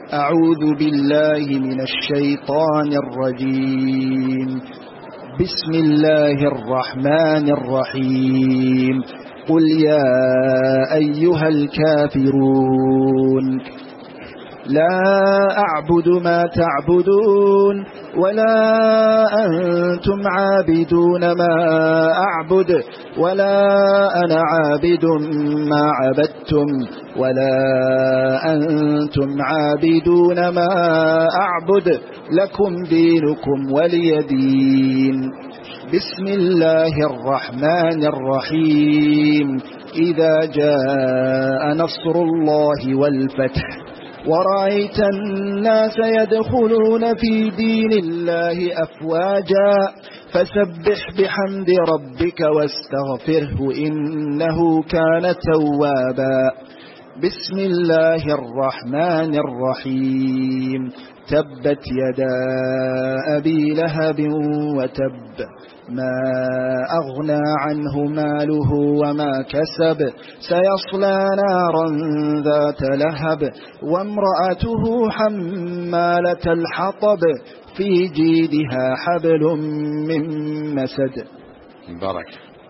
أعوذ بالله من الشيطان الرجيم. بسم الله الرحمن الرحيم. قل يا أيها الكافرون لا أعبد ما تعبدون ولا أنتم عابدون ما أعبد ولا أنا عابد ما عبدتم ولا أنتم عابدون ما أعبد لكم دينكم ولي دين. بسم الله الرحمن الرحيم. إذا جاء نصر الله والفتح ورأيت الناس يدخلون في دين الله أفواجا فسبح بحمد ربك واستغفره إنه كان توابا. بسم الله الرحمن الرحيم. تبت يدا أبي لهب وتب ما أغنى عنه ماله وما كسب سيصلى نارا ذات لهب وامرأته حمالة الحطب في جيدها حبل من مسد. بارك.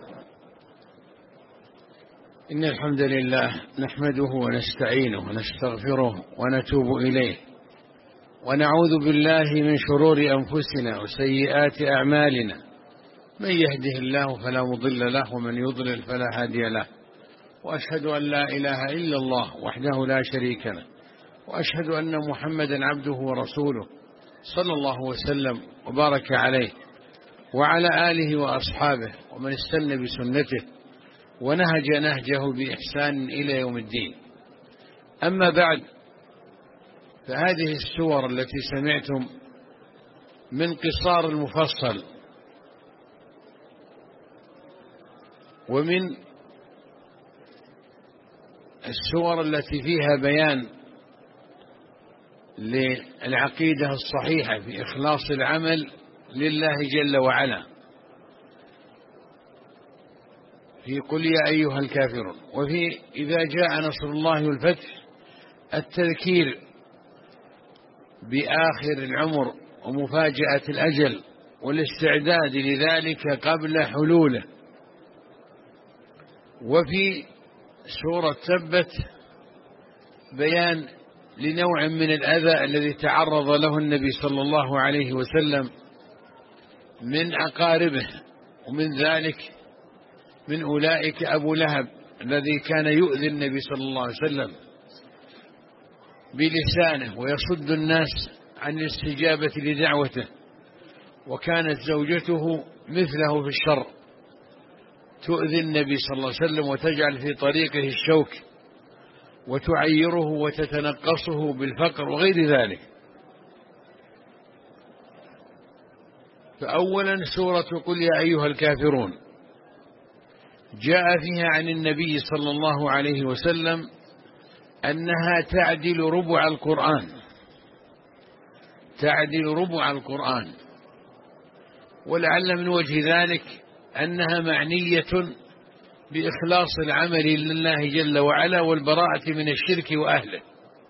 إن الحمد لله نحمده ونستعينه ونستغفره ونتوب إليه ونعوذ بالله من شرور أنفسنا وسيئات أعمالنا. من يهده الله فلا مضل له ومن يضلل فلا هادي له. وأشهد أن لا إله إلا الله وحده لا شريك له وأشهد أن محمدا عبده ورسوله صلى الله وسلم وبارك عليه وعلى آله وأصحابه ومن استنى بسنته ونهج نهجه بإحسان إلى يوم الدين. أما بعد، فهذه السور التي سمعتم من قصار المفصل ومن السور التي فيها بيان للعقيدة الصحيحة في إخلاص العمل لله جل وعلا في قل يا أيها الكافرون، وفي إذا جاء نصر الله والفتح التذكير بآخر العمر ومفاجأة الأجل والاستعداد لذلك قبل حلوله. وفي سورة تبت بيان لنوع من الأذى الذي تعرض له النبي صلى الله عليه وسلم من أقاربه، ومن ذلك من أولئك أبو لهب الذي كان يؤذي النبي صلى الله عليه وسلم بلسانه ويصد الناس عن الاستجابة لدعوته، وكانت زوجته مثله في الشر تؤذي النبي صلى الله عليه وسلم وتجعل في طريقه الشوك وتعيره وتتنقصه بالفقر وغير ذلك. فأولا سورة قل يا أيها الكافرون جاء فيها عن النبي صلى الله عليه وسلم أنها تعدل ربع القرآن، تعدل ربع القرآن، ولعل من وجه ذلك أنها معنية بإخلاص العمل لله جل وعلا والبراءة من الشرك وأهله.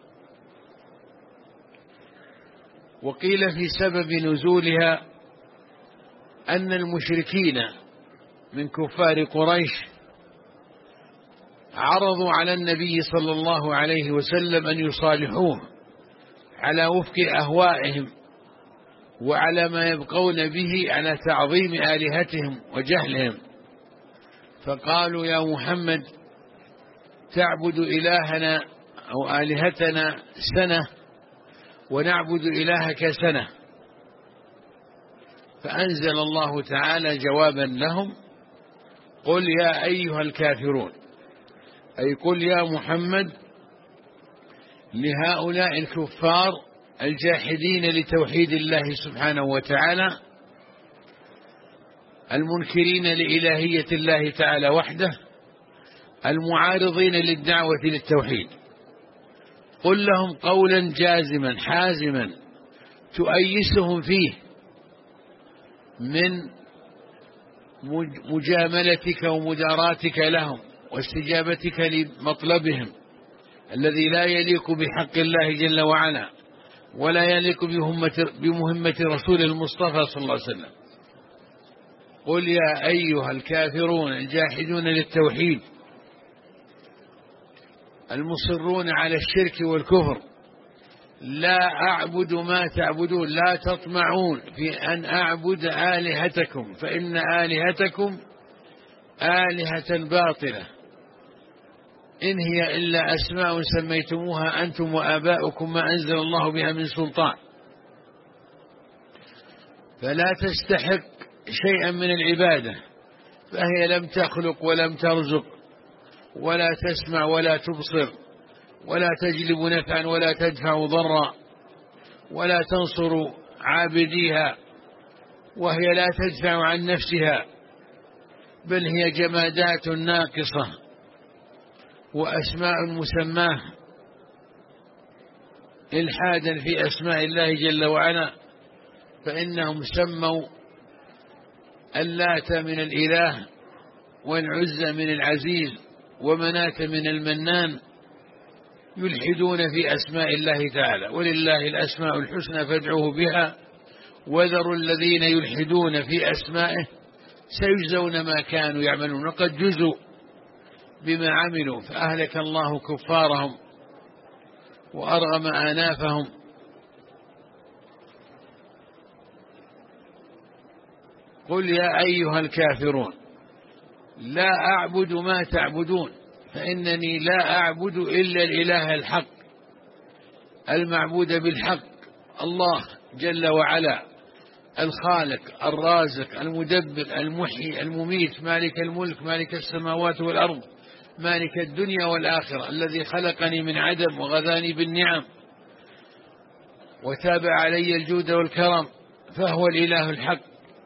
وقيل في سبب نزولها أن المشركين من كفار قريش عرضوا على النبي صلى الله عليه وسلم أن يصالحوه على وفق أهوائهم وعلى ما يبقون به على تعظيم آلهتهم وجهلهم، فقالوا يا محمد تعبد إلهنا أو آلهتنا سنة ونعبد إلهك سنة. فأنزل الله تعالى جوابا لهم قل يا أيها الكافرون، أي قل يا محمد لهؤلاء الكفار الجاحدين لتوحيد الله سبحانه وتعالى المنكرين لإلهية الله تعالى وحده المعارضين للدعوة للتوحيد، قل لهم قولا جازما حازما تؤيسهم فيه من مجاملتك ومداراتك لهم واستجابتك لمطلبهم الذي لا يليق بحق الله جل وعلا ولا يليق بمهمة رسول المصطفى صلى الله عليه وسلم. قل يا أيها الكافرون الجاحدون للتوحيد المصرون على الشرك والكفر لا أعبد ما تعبدون، لا تطمعون في أن أعبد آلهتكم فإن آلهتكم آلهة باطلة إن هي إلا أسماء سميتموها أنتم وآباؤكم ما أنزل الله بها من سلطان، فلا تستحق شيئا من العبادة، فهي لم تخلق ولم ترزق ولا تسمع ولا تبصر ولا تجلب نفعا ولا تدفع ضرا ولا تنصر عابديها، وهي لا تدفع عن نفسها، بل هي جمادات ناقصة وأسماء مسماه إلحادا في أسماء الله جل وعلا، فإنهم سموا اللات من الإله والعزى من العزيز ومناة من المنان، يلحدون في أسماء الله تعالى. ولله الأسماء الحسنى فادعوه بها وذروا الذين يلحدون في أسمائه سيجزون ما كانوا يعملون، وقد جزوا بما عملوا فأهلك الله كفارهم وأرغم آنافهم. قل يا أيها الكافرون لا أعبد ما تعبدون فإنني لا أعبد إلا الإله الحق المعبود بالحق، الله جل وعلا الخالق الرازق المدبر المحيي المميت مالك الملك مالك السماوات والأرض مالك الدنيا والآخرة، الذي خلقني من عدم وغذاني بالنعم وتابع علي الجود والكرم، فهو الإله الحق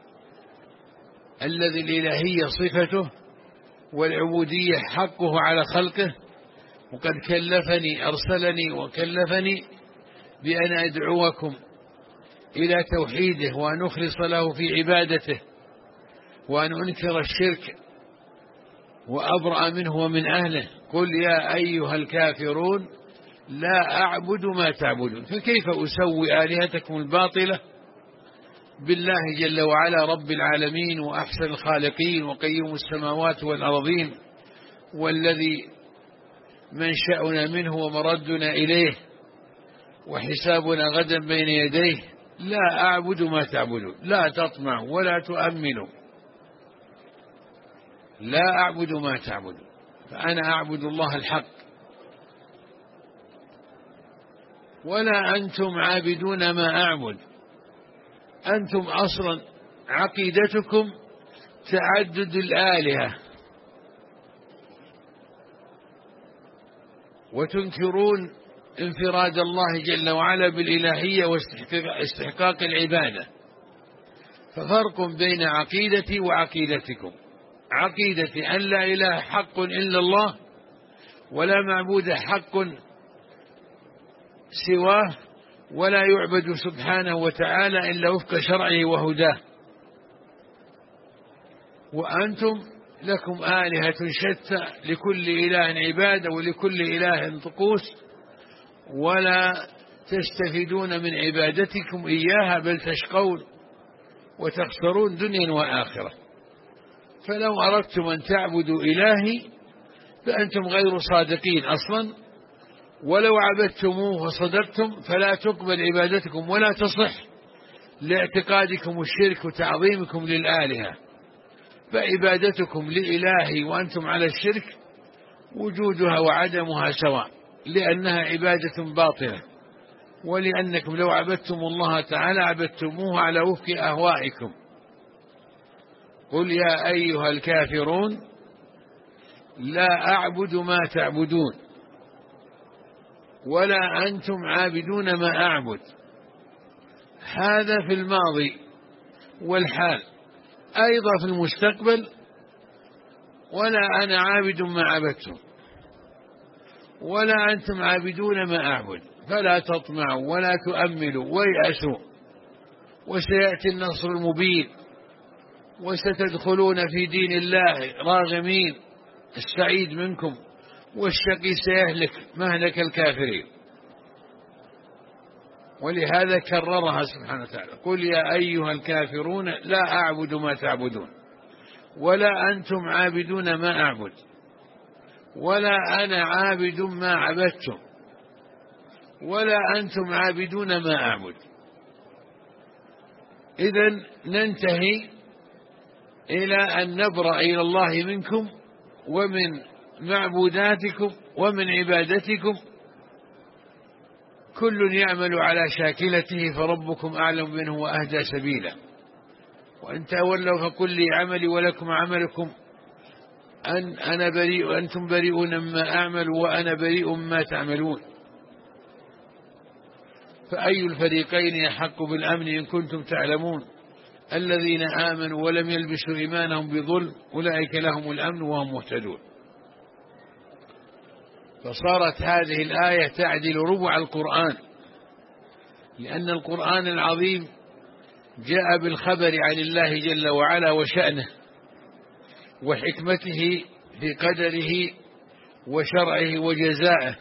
الذي الإلهية صفته والعبودية حقه على خلقه، وقد كلفني أرسلني وكلفني بأن أدعوكم إلى توحيده وأن أخلص له في عبادته وأن أنكر الشرك وأبرأ منه ومن أهله. قل يا أيها الكافرون لا أعبد ما تعبدون، فكيف أسوي آلهتكم الباطلة بالله جل وعلا رب العالمين وأحسن الخالقين وقيوم السماوات والأرضين، والذي منشأنا منه ومردنا إليه وحسابنا غدا بين يديه. لا أعبد ما تعبدون، لا تطمعوا ولا تؤملوا، لا أعبد ما تعبدون، فأنا أعبد الله الحق ولا أنتم عابدون ما أعبد. أنتم أصلا عقيدتكم تعدد الآلهة وتنكرون انفراد الله جل وعلا بالإلهية واستحقاق العبادة، ففرق بين عقيدتي وعقيدتكم. عقيدتي أن لا إله حق إلا الله ولا معبود حق سواه ولا يعبد سبحانه وتعالى إلا وفق شرعه وهداه، وأنتم لكم آلهة شتى لكل إله عبادة ولكل إله طقوس، ولا تستفيدون من عبادتكم إياها بل تشقون وتخسرون دنيا وآخرة. فلو أردتم أن تعبدوا إلهي فأنتم غير صادقين أصلا، ولو عبدتموه وصدقتم فلا تقبل عبادتكم ولا تصح لاعتقادكم الشرك وتعظيمكم للآلهة، فعبادتكم لإلهي وأنتم على الشرك وجودها وعدمها سواء، لأنها عبادة باطلة، ولأنكم لو عبدتم الله تعالى عبدتموه على وفق أهوائكم. قل يا أيها الكافرون لا أعبد ما تعبدون ولا أنتم عابدون ما أعبد. هذا في الماضي والحال، أيضا في المستقبل ولا أنا عابد ما عبدتم ولا أنتم عابدون ما أعبد، فلا تطمعوا ولا تؤملوا ويأسوا، وسيأتي النصر المبين وستدخلون في دين الله راغمين، السعيد منكم والشقي سيهلك مهلك الكافرين. ولهذا كررها سبحانه وتعالى: قل يا أيها الكافرون لا أعبد ما تعبدون ولا أنتم عابدون ما أعبد ولا أنا عابد ما عبدتم ولا أنتم عابدون ما أعبد. إذن ننتهي إلى أن نبرأ إلى الله منكم ومن معبوداتكم ومن عبادتكم، كل يعمل على شاكلته فربكم أعلم منه وأهدى سبيلا. وإن تولوا فقل لي عملي ولكم عملكم أنا بريء أنتم بريئون مما أعمل وأنا بريء مما تعملون. فأي الفريقين يحق بالأمن إن كنتم تعلمون؟ الذين آمنوا ولم يلبسوا إيمانهم بظلم أولئك لهم الأمن وهم مهتدون. فصارت هذه الآية تعدل ربع القرآن، لأن القرآن العظيم جاء بالخبر عن الله جل وعلا وشأنه وحكمته في قدره وشرعه وجزائه،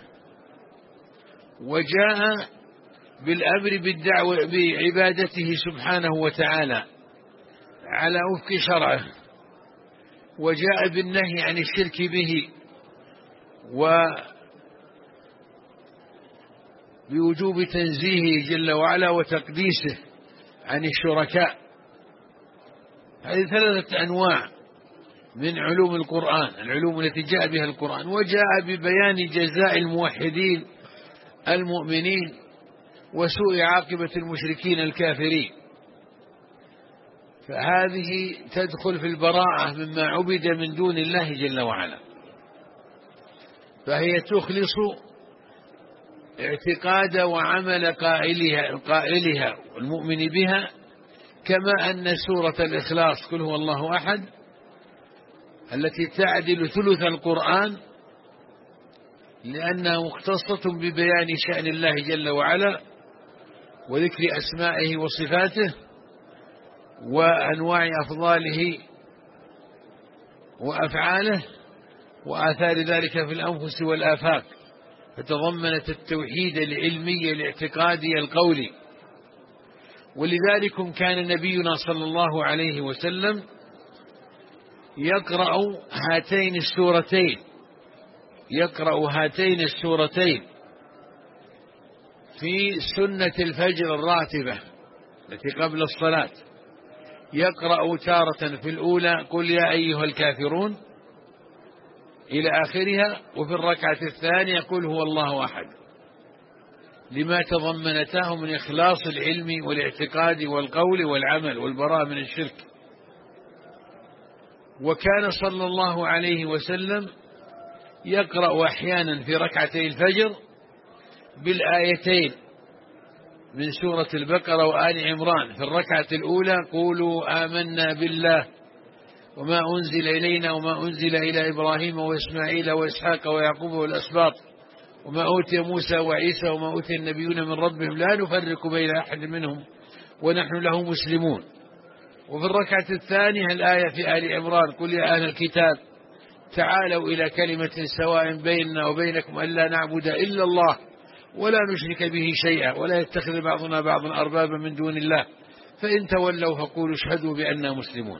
وجاء بالأمر بالدعوة بعبادته سبحانه وتعالى على وفق شرعه، وجاء بالنهي عن الشرك به وبوجوب تنزيهه جل وعلا وتقديسه عن الشركاء. هذه 3 أنواع من علوم القرآن، العلوم التي جاء بها القرآن. وجاء ببيان جزاء الموحدين المؤمنين وسوء عاقبة المشركين الكافرين، فهذه تدخل في البراءة مما عبد من دون الله جل وعلا، فهي تخلص اعتقاد وعمل قائلها والمؤمن بها، كما أن سورة الإخلاص قل هو الله أحد التي تعدل ثلث القرآن لأنها مختصة ببيان شأن الله جل وعلا وذكر أسمائه وصفاته وأنواع أفضاله وأفعاله وآثار ذلك في الأنفس والآفاق، فتضمنت التوحيد العلمي الاعتقادي القولي. ولذلك كان نبينا صلى الله عليه وسلم يقرأ هاتين السورتين في سنة الفجر الراتبة التي قبل الصلاة، يقرأ تارة في الأولى قل يا أيها الكافرون إلى آخرها، وفي الركعة الثانية قل هو الله أحد، لما تضمنته من إخلاص العلم والاعتقاد والقول والعمل والبراءة من الشرك. وكان صلى الله عليه وسلم يقرأ أحيانا في ركعتي الفجر بالآيتين من سورة البقرة وآل عمران. في الركعة الأولى قولوا آمنا بالله وما أنزل إلينا وما أنزل إلى إبراهيم وإسماعيل وإسحاق ويعقوب والأسباط وما أوتي موسى وعيسى وما أوتي النبيون من ربهم لا نفرق بين أحد منهم ونحن له مسلمون. وفي الركعة الثانية الآية في آل عمران قل يا أهل الكتاب تعالوا إلى كلمة سواء بيننا وبينكم ألا نعبد إلا الله ولا نشرك به شيئا ولا يتخذ بعضنا بعضا أربابا من دون الله فإن تولوا فقولوا اشهدوا بأننا مسلمون.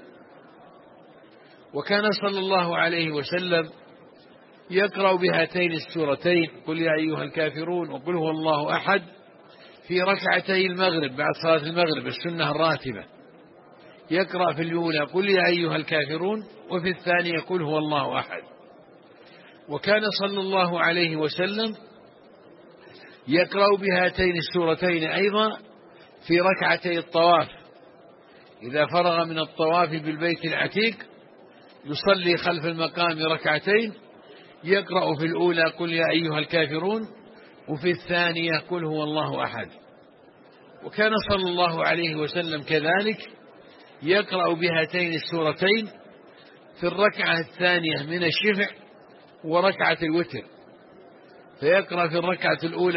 وكان صلى الله عليه وسلم يقرأ بهاتين السورتين قل يا أيها الكافرون وقل هو الله أحد في ركعتي المغرب بعد صلاة المغرب السنة الراتبة، يقرأ في الأولى قل يا أيها الكافرون وفي الثانية قل هو الله أحد. وكان صلى الله عليه وسلم يقرأ بهاتين السورتين أيضا في ركعتي الطواف، إذا فرغ من الطواف بالبيت العتيق يصلي خلف المقام ركعتين، يقرأ في الأولى قل يا أيها الكافرون وفي الثانية قل هو الله أحد. وكان صلى الله عليه وسلم كذلك يقرأ بهاتين السورتين في الركعة الثانية من الشفع وركعة الوتر، فيقرأ في الركعة الأولى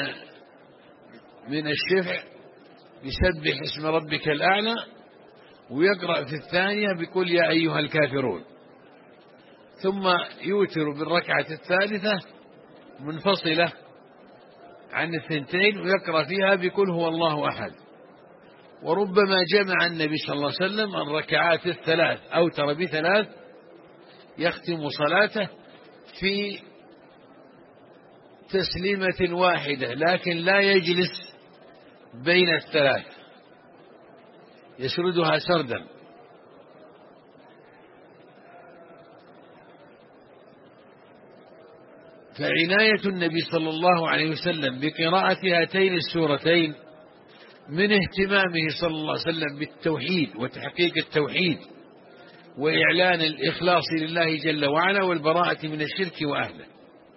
من الشفع بسبح اسم ربك الأعلى، ويقرأ في الثانية بقول يا أيها الكافرون، ثم يوتر بالركعة الثالثة منفصلة عن الثنتين ويقرأ فيها بقل هو الله أحد. وربما جمع النبي صلى الله عليه وسلم الركعات الثلاث أوتر بثلاث يختم صلاته في تسليمة واحدة، لكن لا يجلس بين الثلاث، يسردها سردا. فعناية النبي صلى الله عليه وسلم بقراءة هاتين السورتين من اهتمامه صلى الله عليه وسلم بالتوحيد وتحقيق التوحيد وإعلان الإخلاص لله جل وعلا والبراءة من الشرك وأهله.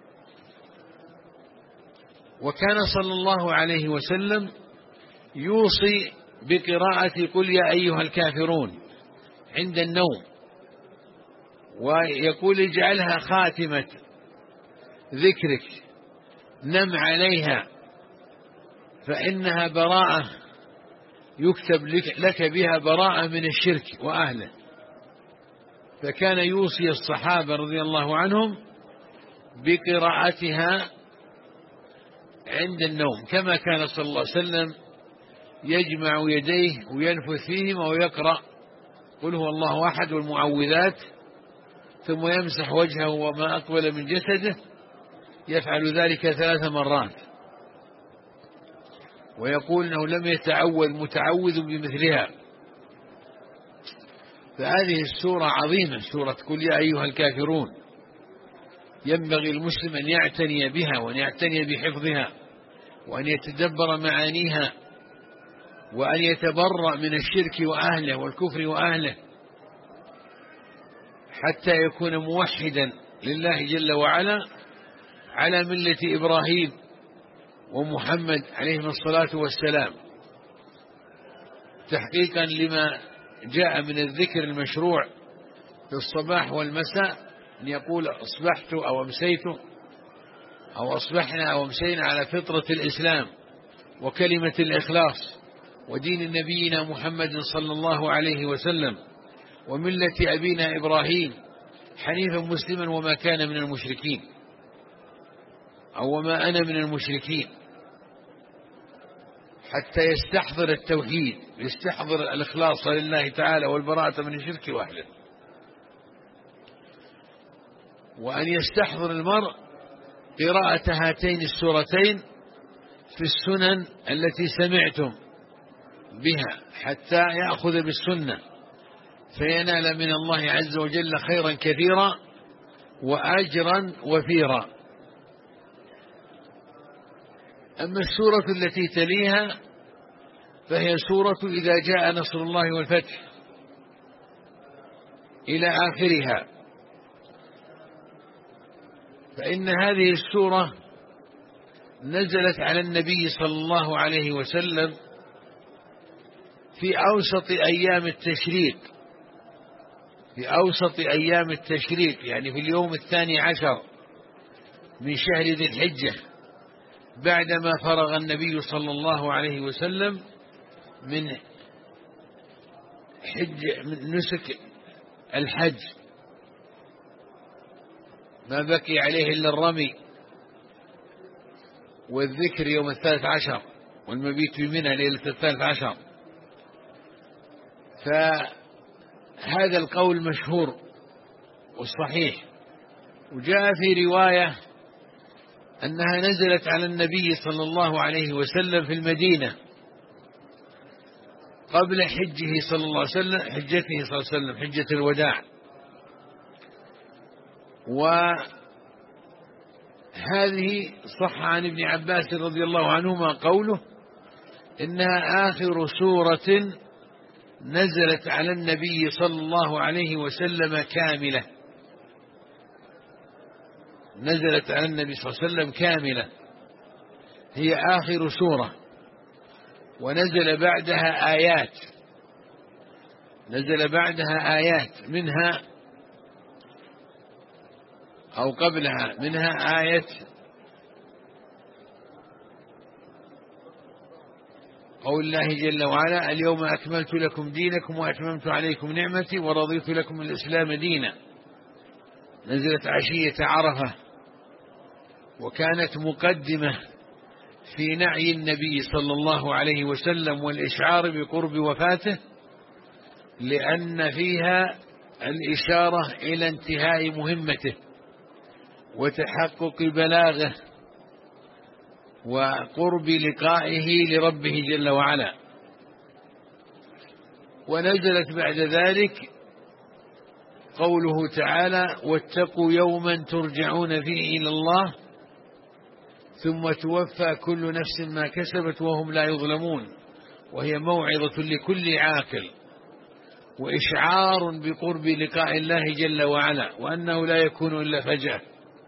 وكان صلى الله عليه وسلم يوصي بقراءة قل يا أيها الكافرون عند النوم، ويقول اجعلها خاتمة ذكرك، نم عليها فإنها براءة يكتب لك بها براءة من الشرك وأهله. فكان يوصي الصحابة رضي الله عنهم بقراءتها عند النوم، كما كان صلى الله عليه وسلم يجمع يديه وينفث فيهما ويقرأ قل هو الله أحد والمعوذات، ثم يمسح وجهه وما أقبل من جسده، يفعل ذلك 3 مرات، ويقول أنه لم يتعوذ متعوذ بمثلها. فهذه السورة عظيمة، سورة قل يا أيها الكافرون، ينبغي المسلم أن يعتني بها وأن يعتني بحفظها وأن يتدبر معانيها وأن يتبرأ من الشرك وأهله والكفر وأهله حتى يكون موحدا لله جل وعلا على ملة إبراهيم ومحمد عليهم الصلاة والسلام، تحقيقا لما جاء من الذكر المشروع في الصباح والمساء، أن يقول أصبحت أو أمسيت أو أصبحنا أو أمسينا على فطرة الإسلام وكلمة الإخلاص ودين نبينا محمد صلى الله عليه وسلم وملة أبينا إبراهيم حنيفا مسلما وما كان من المشركين أو وما أنا من المشركين، حتى يستحضر التوحيد، يستحضر الإخلاص لله تعالى والبراءة من الشرك وأهله. وأن يستحضر المرء قراءة هاتين السورتين في السنن التي سمعتم بها حتى يأخذ بالسنة فينال من الله عز وجل خيرا كثيرا وأجرا وفيرا. أما السورة التي تليها فهي سورة إذا جاء نصر الله والفتح إلى آخرها. فإن هذه السورة نزلت على النبي صلى الله عليه وسلم في أوسط أيام التشريق، في أوسط أيام التشريق، يعني في اليوم 12 من شهر ذي الحجة، بعدما فرغ النبي صلى الله عليه وسلم من نسك الحج، ما بقي عليه إلا الرمي والذكر يوم 13 والمبيت في منى ليلة 13. فهذا القول مشهور والصحيح. وجاء في رواية أنها نزلت على النبي صلى الله عليه وسلم في المدينة قبل حجته صلى الله عليه وسلم، حجته صلى الله عليه وسلم، حجة الوداع. وهذه صح عن ابن عباس رضي الله عنهما قوله إنها آخر سورة نزلت على النبي صلى الله عليه وسلم كاملة، نزلت على النبي صلى الله عليه وسلم كاملة، هي آخر سورة. ونزل بعدها آيات، نزل بعدها آيات منها أو قبلها منها آية قول الله جل وعلا اليوم أكملت لكم دينكم وأتممت عليكم نعمتي ورضيت لكم الإسلام دينا، نزلت عشية عرفة، وكانت مقدمة في نعي النبي صلى الله عليه وسلم والإشعار بقرب وفاته، لأن فيها الإشارة إلى انتهاء مهمته وتحقق بلاغه وقرب لقائه لربه جل وعلا. ونزلت بعد ذلك قوله تعالى: واتقوا يوما ترجعون فيه إلى الله ثم توفى كل نفس ما كسبت وهم لا يظلمون، وهي موعظة لكل عاقل وإشعار بقرب لقاء الله جل وعلا، وأنه لا يكون إلا فجأة.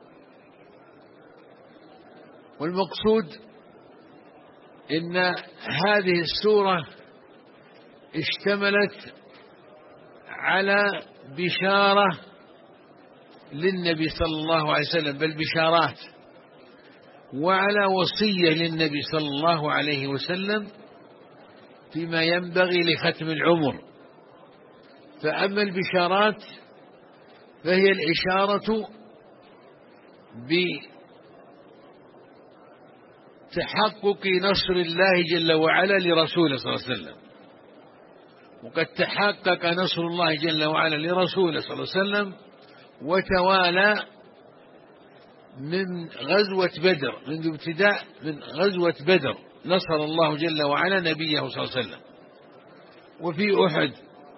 والمقصود إن هذه السورة اشتملت على بشارة للنبي صلى الله عليه وسلم، بل بشارات، وعلى وصية للنبي صلى الله عليه وسلم فيما ينبغي لختم العمر. فأما البشارات فهي الإشارة بتحقق نصر الله جل وعلا لرسوله صلى الله عليه وسلم، وقد تحقق نصر الله جل وعلا لرسوله صلى الله عليه وسلم وتوالى من غزوة بدر، منذ ابتداء من غزوة بدر نصر الله جل وعلا نبيه صلى الله عليه وسلم. وفي أحد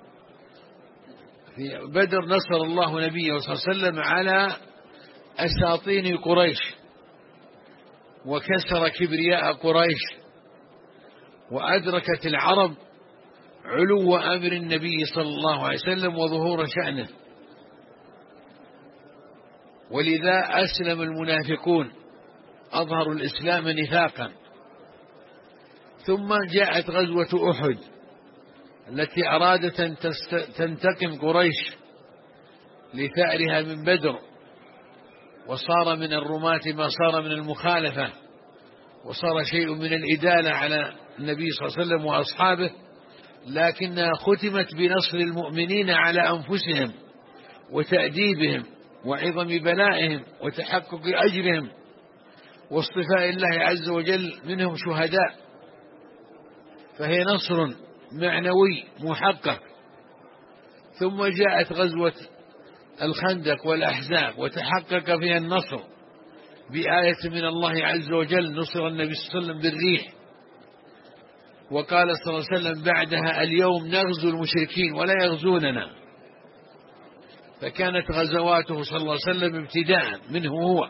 في بدر نصر الله نبيه صلى الله عليه وسلم على أساطين قريش، وكسر كبرياء قريش، وأدركت العرب علو أمر النبي صلى الله عليه وسلم وظهور شأنه، ولذا أسلم المنافقون أظهروا الإسلام نفاقا. ثم جاءت غزوة أحد التي أرادت أن تنتقم قريش لثأرها من بدر، وصار من الرماة ما صار من المخالفة، وصار شيء من الإدالة على النبي صلى الله عليه وسلم وأصحابه، لكنها ختمت بنصر المؤمنين على أنفسهم وتأديبهم وعظم بلائهم وتحقق أجرهم واصطفاء الله عز وجل منهم شهداء، فهي نصر معنوي محقق. ثم جاءت غزوة الخندق والأحزاب وتحقق فيها النصر بآية من الله عز وجل، نصر النبي صلى الله عليه وسلم بالريح، وقال صلى الله عليه وسلم بعدها: اليوم نغزو المشركين ولا يغزوننا. فكانت غزواته صلى الله عليه وسلم ابتداء منه هو،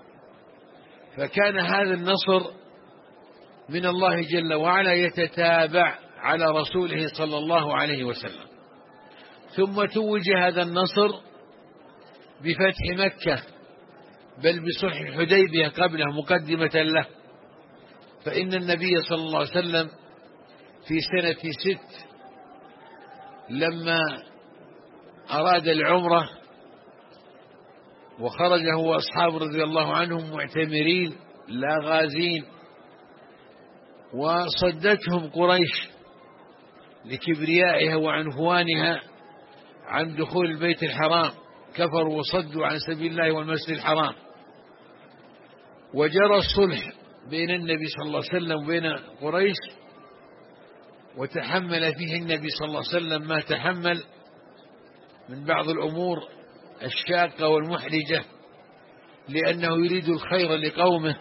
فكان هذا النصر من الله جل وعلا يتتابع على رسوله صلى الله عليه وسلم. ثم توج هذا النصر بفتح مكة، بل بصلح الحديبية قبله مقدمة له. فإن النبي صلى الله عليه وسلم في سنة 6 لما أراد العمرة وخرج هو أصحاب رضي الله عنهم معتمرين لا غازين، وصدتهم قريش لكبريائها وعنفوانها عن دخول البيت الحرام، كفروا وصدوا عن سبيل الله والمسجد الحرام. وجرى الصلح بين النبي صلى الله عليه وسلم وبين قريش، وتحمل فيه النبي صلى الله عليه وسلم ما تحمل من بعض الأمور الشاقة والمحرجة، لأنه يريد الخير لقومه،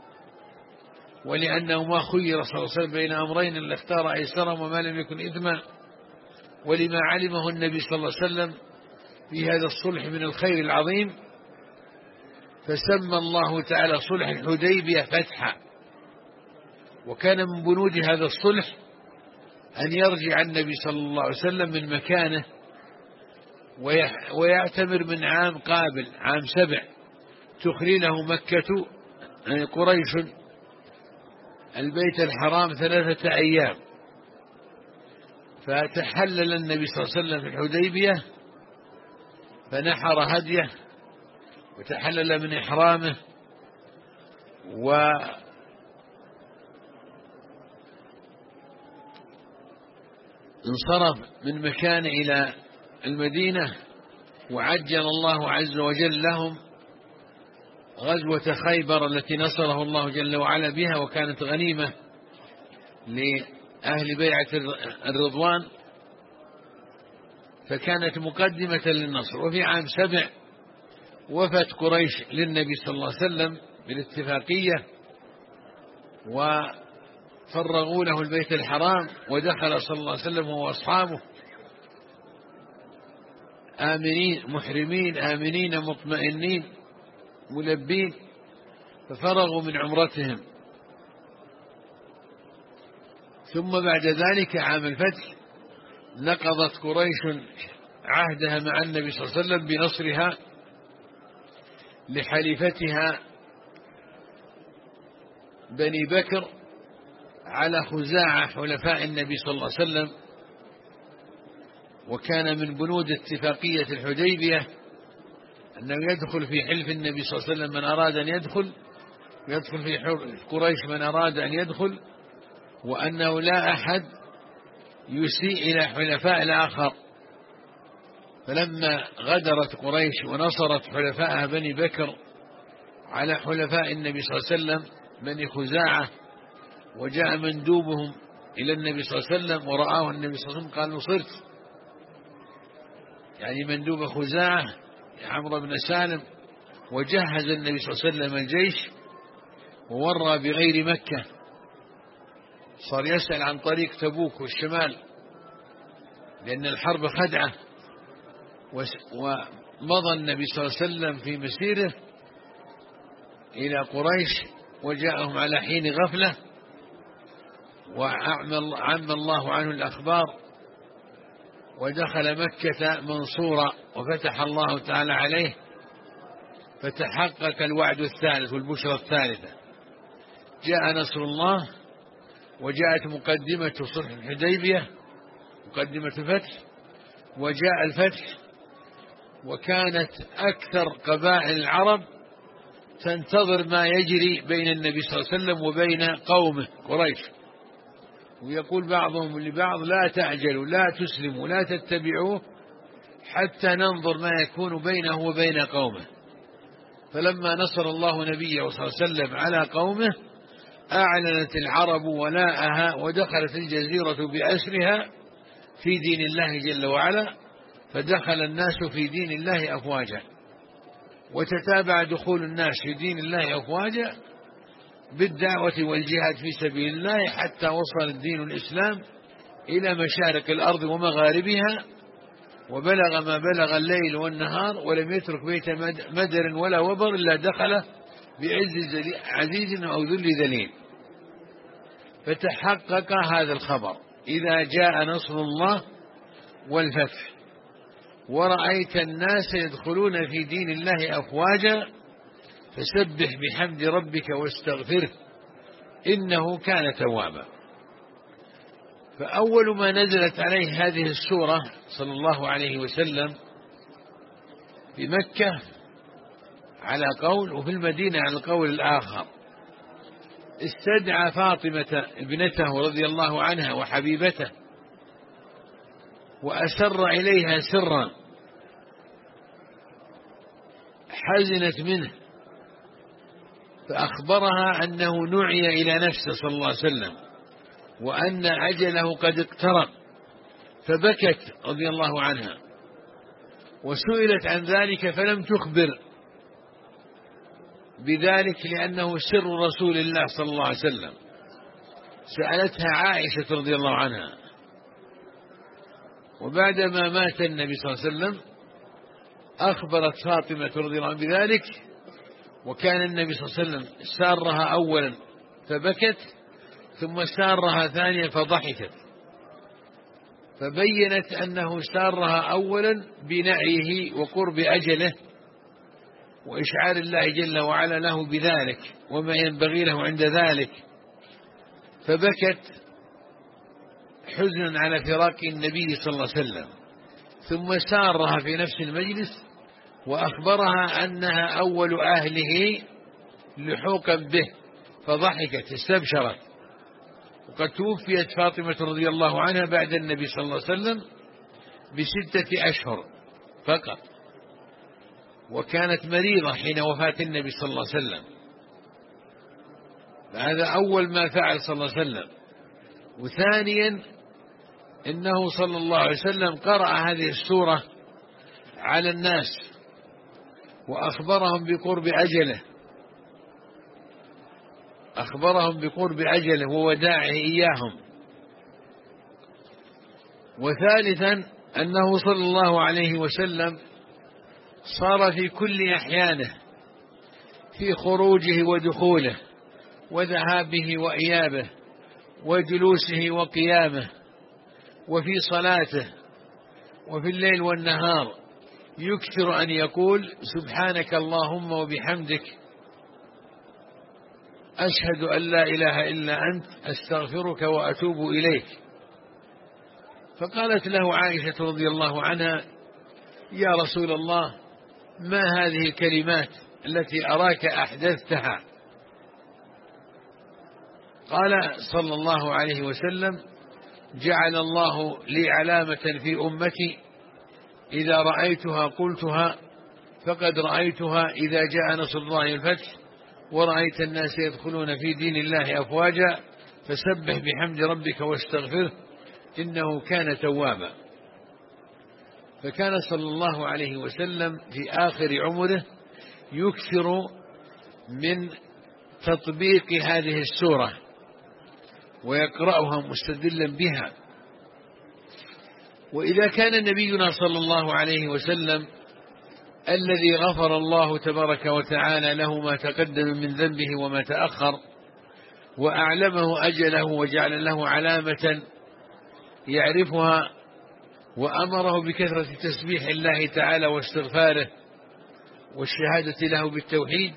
ولأنه ما خير صلى الله عليه وسلم بين أمرين إلا اختار أيسرهما وما لم يكن إثما، ولما علمه النبي صلى الله عليه وسلم في هذا الصلح من الخير العظيم، فسمى الله تعالى صلح الحديبية فتحا. وكان من بنود هذا الصلح أن يرجع النبي صلى الله عليه وسلم من مكانه ويعتمر من عام قابل، عام 7 تخلي له مكة قريش البيت الحرام 3 أيام. فتحلل النبي صلى الله عليه وسلم في الحديبية، فنحر هديه وتحلل من إحرامه، وانصرف من مكان إلى المدينة، وعجل الله عز وجل لهم غزوة خيبر التي نصره الله جل وعلا بها، وكانت غنيمة لأهل بيعة الرضوان، فكانت مقدمة للنصر. وفي عام 7 وفت قريش للنبي صلى الله عليه وسلم بالاتفاقية، وفرغوا له البيت الحرام، ودخل صلى الله عليه وسلم هو وأصحابه آمنين محرمين آمنين مطمئنين ملبين، ففرغوا من عمرتهم. ثم بعد ذلك عام الفتح نقضت قريش عهدها مع النبي صلى الله عليه وسلم بنصرها لحليفتها بني بكر على خزاعة حلفاء النبي صلى الله عليه وسلم. وكان من بنود اتفاقية الحديبية أنه يدخل في حلف النبي صلى الله عليه وسلم من أراد أن يدخل في قريش من أراد أن يدخل، وأنه لا أحد يسيء إلى حلفاء الآخر. فلما غدرت قريش ونصرت حلفاءها بني بكر على حلفاء النبي صلى الله عليه وسلم بني خزاعة، وجاء مندوبهم إلى النبي صلى الله عليه وسلم ورآه النبي صلى الله عليه وسلم قال نصرت، يعني مندوب خزاعة عمرو بن سالم. وجهز النبي صلى الله عليه وسلم الجيش وورى بغير مكة، صار يسأل عن طريق تبوك والشمال لأن الحرب خدعة. ومضى النبي صلى الله عليه وسلم في مسيره إلى قريش، وجاءهم على حين غفلة، وعم الله عنه الأخبار، ودخل مكة منصورا، وفتح الله تعالى عليه، فتحقق الوعد الثالث والبشرى الثالثة. جاء نصر الله، وجاءت مقدمة صلح الحديبية، مقدمة الفتح، وجاء الفتح. وكانت أكثر قبائل العرب تنتظر ما يجري بين النبي صلى الله عليه وسلم وبين قومه قريش، ويقول بعضهم لبعض لا تعجلوا لا تسلموا لا تتبعوه حتى ننظر ما يكون بينه وبين قومه. فلما نصر الله نبيه صلى الله عليه وسلم على قومه أعلنت العرب ولاءها، ودخلت الجزيرة بأسرها في دين الله جل وعلا، فدخل الناس في دين الله أفواجا، وتتابع دخول الناس في دين الله أفواجا بالدعوة والجهاد في سبيل الله، حتى وصل الدين الإسلام إلى مشارق الأرض ومغاربها، وبلغ ما بلغ الليل والنهار، ولم يترك بيت مدر ولا وبر إلا دخله بعز عزيز أو ذل ذليل. فتحقق هذا الخبر إذا جاء نصر الله والفتح، ورأيت الناس يدخلون في دين الله أفواجا، فسبح بحمد ربك واستغفره إنه كان توابا. فأول ما نزلت عليه هذه السورة صلى الله عليه وسلم في مكة على قول، وفي المدينة على القول الآخر. استدعى فاطمة ابنته رضي الله عنها وحبيبته، وأسر إليها سرا، حزنت منه، فأخبرها أنه نعي إلى نفسه صلى الله عليه وسلم، وأن أجله قد اقترب، فبكت رضي الله عنها، وسئلت عن ذلك فلم تخبر بذلك لأنه سر رسول الله صلى الله عليه وسلم. سألتها عائشة رضي الله عنها، وبعدما مات النبي صلى الله عليه وسلم أخبرت فاطمة رضي الله عنها بذلك، وكان النبي صلى الله عليه وسلم سارها أولا فبكت، ثم سارها ثانيا فضحكت، فبينت أنه سارها أولا بنعيه وقرب أجله وإشعار الله جل وعلا له بذلك وما ينبغي له عند ذلك، فبكت حزنا على فراق النبي صلى الله عليه وسلم. ثم سارها في نفس المجلس وأخبرها أنها أول أهله لحوقا به، فضحكت استبشرت. وقد توفيت فاطمة رضي الله عنها بعد النبي صلى الله عليه وسلم ب6 أشهر فقط، وكانت مريضة حين وفاة النبي صلى الله عليه وسلم. هذا أول ما فعل صلى الله عليه وسلم. وثانيا إنه صلى الله عليه وسلم قرأ هذه السورة على الناس وأخبرهم بقرب أجله ووداعه إياهم. وثالثا أنه صلى الله عليه وسلم صار في كل أحيانه، في خروجه ودخوله وذهابه وإيابه وجلوسه وقيامه وفي صلاته وفي الليل والنهار، يكثر أن يقول سبحانك اللهم وبحمدك أشهد أن لا إله إلا أنت أستغفرك وأتوب إليك. فقالت له عائشة رضي الله عنها: يا رسول الله، ما هذه الكلمات التي أراك أحدثتها؟ قال صلى الله عليه وسلم: جعل الله لي علامة في أمتي إذا رأيتها قلتها، فقد رأيتها إذا جاء نصر الله الفتح ورأيت الناس يدخلون في دين الله أفواجا، فسبح بحمد ربك واستغفره إنه كان توابا. فكان صلى الله عليه وسلم في آخر عمره يكثر من تطبيق هذه السورة ويقرأها مستدلا بها. وإذا كان نبينا صلى الله عليه وسلم الذي غفر الله تبارك وتعالى له ما تقدم من ذنبه وما تأخر، وأعلمه أجله وجعل له علامة يعرفها، وأمره بكثرة تسبيح الله تعالى واستغفاره والشهادة له بالتوحيد،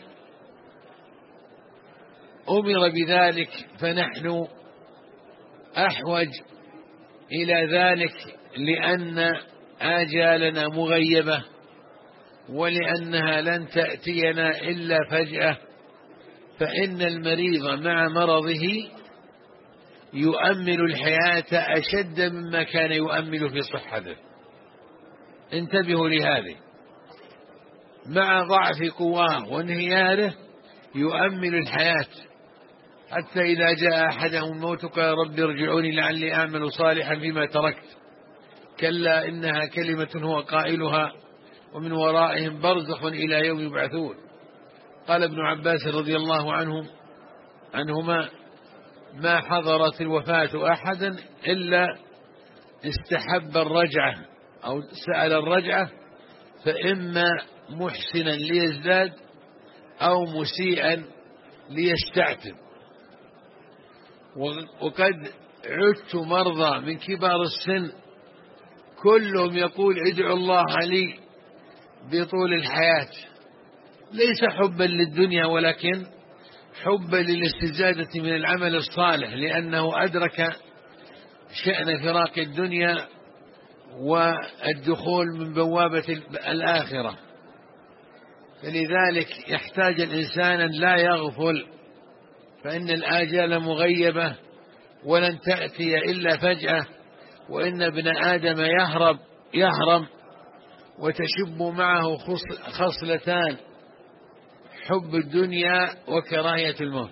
أمر بذلك، فنحن أحوج إلى ذلك لأن آجالنا مغيبة، ولأنها لن تأتينا إلا فجأة. فإن المريض مع مرضه يؤمل الحياة أشد مما كان يؤمل في صحته. انتبهوا لهذه، مع ضعف قواه وانهياره يؤمل الحياة، حتى إذا جاء أحدهم الموت قال رب ارجعوني لعلي أعمل صالحا فيما تركت، كلا إنها كلمة هو قائلها ومن ورائهم برزخ إلى يوم يبعثون. قال ابن عباس رضي الله عنهما: ما حضرت الوفاة أحدا إلا استحب الرجعة أو سأل الرجعة، فإما محسنا ليزداد أو مسيئا ليستعتب. وقد عدت مرضى من كبار السن كلهم يقول ادعوا الله لي بطول الحياة، ليس حبا للدنيا ولكن حبا للاستزادة من العمل الصالح، لأنه أدرك شأن فراق الدنيا والدخول من بوابة الآخرة. فلذلك يحتاج الإنسان لا يغفل، فإن الآجال مغيبة ولن تأتي إلا فجأة، وإن ابن آدم يهرم وتشب معه خصلتان: حب الدنيا وكراهية الموت.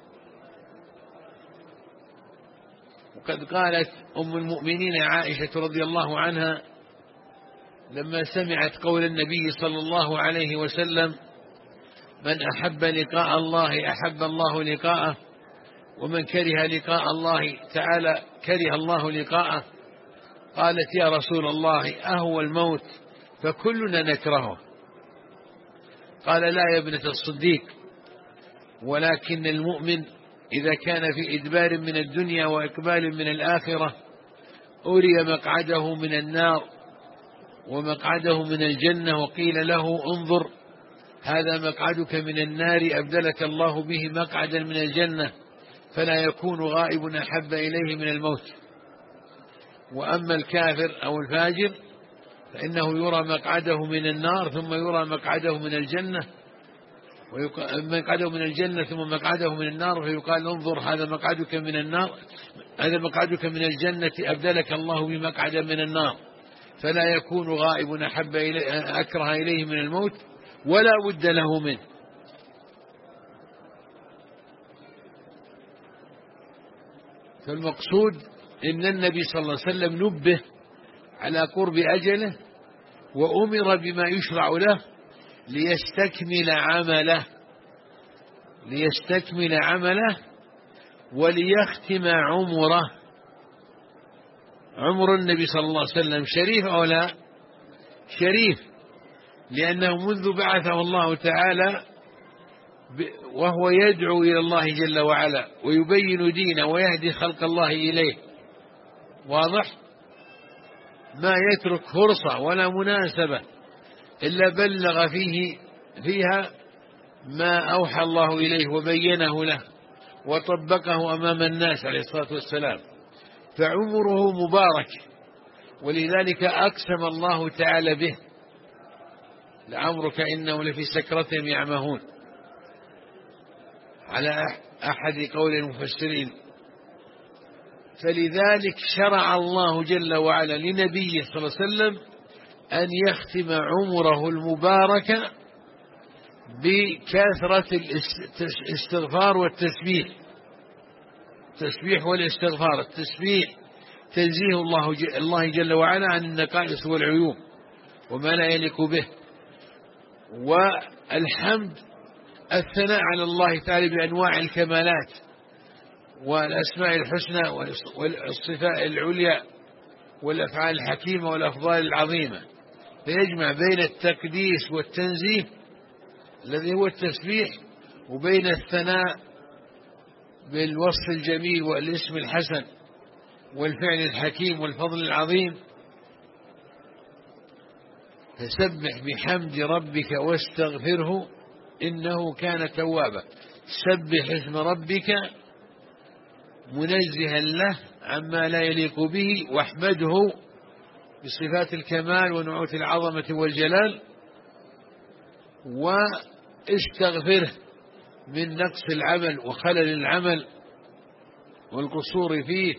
وقد قالت أم المؤمنين عائشة رضي الله عنها لما سمعت قول النبي صلى الله عليه وسلم: من أحب لقاء الله أحب الله لقاءه، ومن كره لقاء الله تعالى كره الله لقاءه، قالت: يا رسول الله أهو الموت فكلنا نكرهه؟ قال: لا يا ابنة الصديق، ولكن المؤمن إذا كان في إدبار من الدنيا وإقبال من الآخرة أري مقعده من النار ومقعده من الجنة، وقيل له انظر هذا مقعدك من النار أبدلك الله به مقعدا من الجنة، فلا يكون غائب أحب إليه من الموت. وأما الكافر أو الفاجر فإنه يرى مقعده من النار ثم يرى مقعده من الجنة، مقعده من الجنة ثم مقعده من النار، فيقال انظر هذا مقعدك من النار، هذا مقعدك من الجنة أبدلك الله بمقعد من النار، فلا يكون غائب أكره إليه من الموت. ولا بد له منه. فالمقصود إن النبي صلى الله عليه وسلم نبه على قرب أجله وأمر بما يشرع له ليستكمل عمله وليختم عمره. عمر النبي صلى الله عليه وسلم شريف أو لا؟ شريف، لأنه منذ بعثه الله تعالى وهو يدعو إلى الله جل وعلا ويبين دينه ويهدي خلق الله إليه، واضح؟ ما يترك فرصة ولا مناسبة إلا بلغ فيها ما أوحى الله إليه وبينه له وطبقه أمام الناس عليه الصلاة والسلام. فعمره مبارك، ولذلك أقسم الله تعالى به: لعمرك إنه لفي سكرتهم يعمهون، على أحد قول المفسرين. فلذلك شرع الله جل وعلا لنبيه صلى الله عليه وسلم أن يختم عمره المبارك بكثرة الاستغفار والتسبيح. التسبيح والاستغفار. التسبيح تنزيه الله جل وعلا عن النقائص والعيوب وما لا يليق به، والحمد الثناء على الله تعالى بأنواع الكمالات والأسماء الحسنى والصفات العليا والأفعال الحكيمة والأفضال العظيمة، فيجمع بين التقديس والتنزيه الذي هو التسبيح وبين الثناء بالوصف الجميل والاسم الحسن والفعل الحكيم والفضل العظيم. فسبح بحمد ربك واستغفره إنه كان توابا. سبح اسم ربك منزها له عما لا يليق به، واحمده بصفات الكمال ونعوت العظمة والجلال، واستغفره من نقص العمل وخلل العمل والقصور فيه.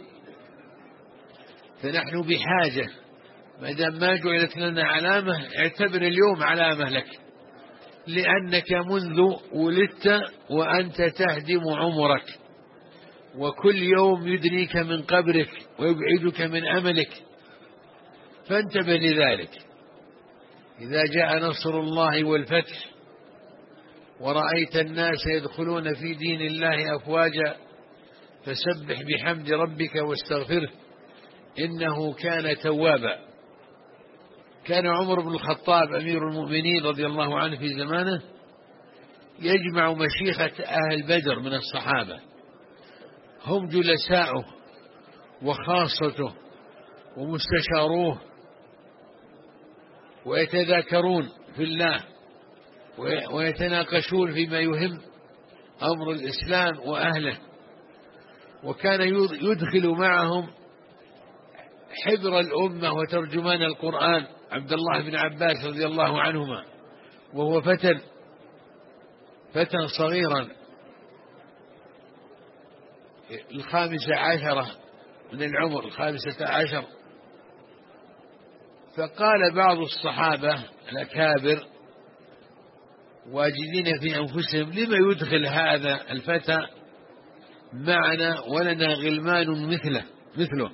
فنحن بحاجة، ما دام ما جعلت لنا علامة اعتبر اليوم علامة لك، لأنك منذ ولدت وأنت تهدم عمرك، وكل يوم يدنيك من قبرك ويبعدك من أملك، فانتبه لذلك. إذا جاء نصر الله والفتح ورأيت الناس يدخلون في دين الله أفواجا فسبح بحمد ربك واستغفره إنه كان توابا. كان عمر بن الخطاب أمير المؤمنين رضي الله عنه في زمانه يجمع مشيخة أهل بدر من الصحابة، هم جلساؤه وخاصته ومستشاروه، ويتذاكرون في الله ويتناقشون فيما يهم أمر الإسلام وأهله. وكان يدخل معهم حبر الأمة وترجمان القرآن عبد الله بن عباس رضي الله عنهما، وهو فتى صغيرا 15 من العمر 15. فقال بعض الصحابة الأكابر واجدين في أنفسهم: لما يدخل هذا الفتى معنا ولنا غلمان مثله.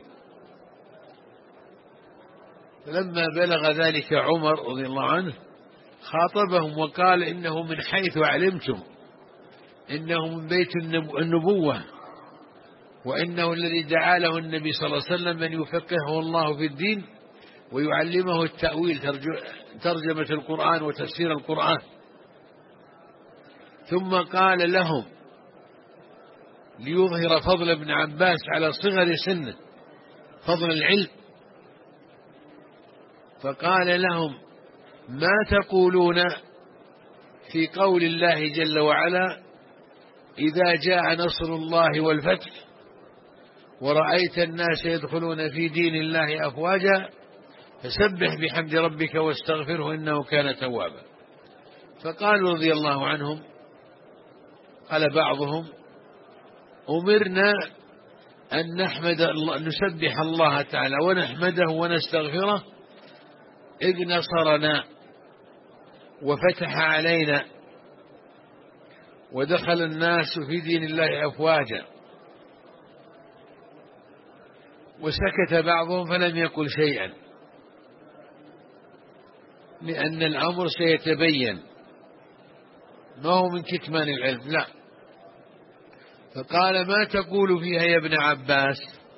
فلما بلغ ذلك عمر رضي الله عنه خاطبهم وقال: إنه من حيث علمتم إنه من بيت النبوة، وإنه الذي دعا له النبي صلى الله عليه وسلم أن يفقهه الله في الدين ويعلمه التأويل، ترجمة القرآن وتفسير القرآن. ثم قال لهم ليظهر فضل ابن عباس على صغر سنه، فضل العلم، فقال لهم: ما تقولون في قول الله جل وعلا: إذا جاء نصر الله والفتح ورأيت الناس يدخلون في دين الله أفواجا فسبح بحمد ربك واستغفره إنه كان توابا. فقالوا رضي الله عنهم، قال بعضهم: أمرنا أن نسبح الله تعالى ونحمده ونستغفره إذ نصرنا، وفتح علينا ودخل الناس في دين الله أفواجا، وسكت بعضهم فلم يقل شيئا، لأن الأمر سيتبين، ما هو من كتمان العلم، لا. فقال: ما تقول فيها يا ابن عباس؟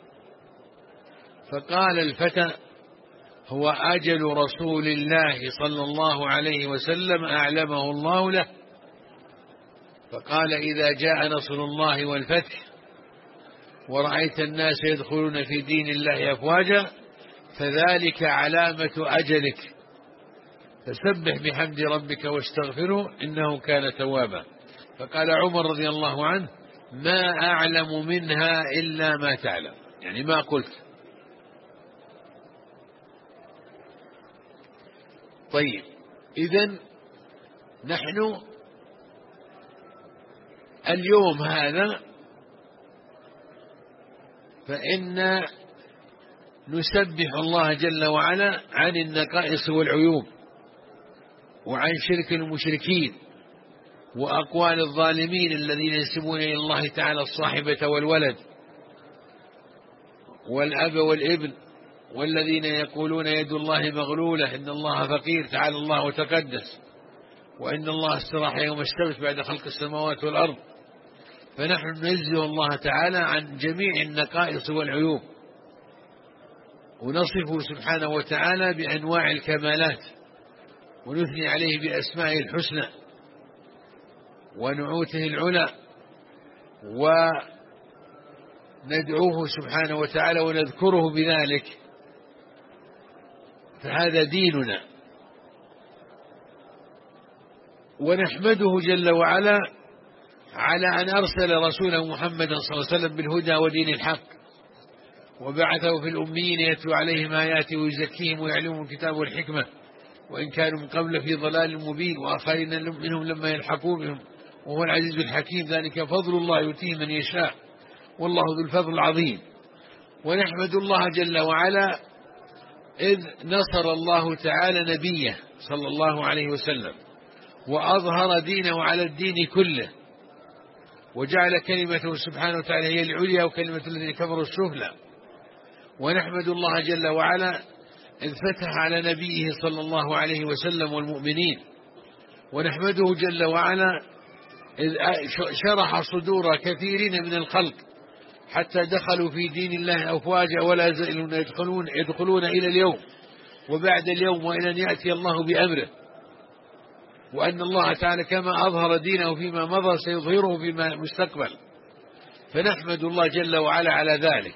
فقال الفتى: هو أجل رسول الله صلى الله عليه وسلم أعلمه الله له. فقال: إذا جاء نصر الله والفتح ورأيت الناس يدخلون في دين الله أفواجا فذلك علامة أجلك، فسبح بحمد ربك واستغفره إنه كان توابا. فقال عمر رضي الله عنه: ما أعلم منها إلا ما تعلم، يعني ما قلت. طيب، إذن نحن اليوم هذا فإن نسبح الله جل وعلا عن النقائص والعيوب، وعن شرك المشركين وأقوال الظالمين الذين ينسبون إلى الله تعالى الصاحبة والولد والأب والابن، والذين يقولون يد الله مغلولة، إن الله فقير تعالى الله وتقدس، وإن الله استراح يوم السبت بعد خلق السماوات والأرض. فنحن ننزه الله تعالى عن جميع النقائص والعيوب، ونصفه سبحانه وتعالى بأنواع الكمالات، ونثني عليه بأسمائه الحسنى ونعوته العلى، وندعوه سبحانه وتعالى ونذكره بذلك. فهذا ديننا، ونحمده جل وعلا على أن أرسل رسوله محمدا صلى الله عليه وسلم بالهدى ودين الحق، وبعثه في الأميين يتلو عليهم آياته ويزكيهم ويعلمهم الكتاب والحكمة، وإن كانوا من قبل في ضلال مبين، وآخرين منهم لما يلحقوا بهم، وهو العزيز الحكيم. ذلك فضل الله يؤتيه من يشاء، والله ذو الفضل العظيم. ونحمد الله جل وعلا إذ نصر الله تعالى نبيه صلى الله عليه وسلم، وأظهر دينه على الدين كله، وجعل كلمته سبحانه وتعالى هي العليا وكلمة الذين كفروا السفلى. ونحمد الله جل وعلا إذ فتح على نبيه صلى الله عليه وسلم والمؤمنين. ونحمده جل وعلا إذ شرح صدور كثيرين من الخلق حتى دخلوا في دين الله أفواجا، ولا يزالون يدخلون إلى اليوم وبعد اليوم، وإلى أن يأتي الله بأمره. وأن الله تعالى كما أظهر دينه فيما مضى سيظهره فيما مستقبل. فنحمد الله جل وعلا على ذلك،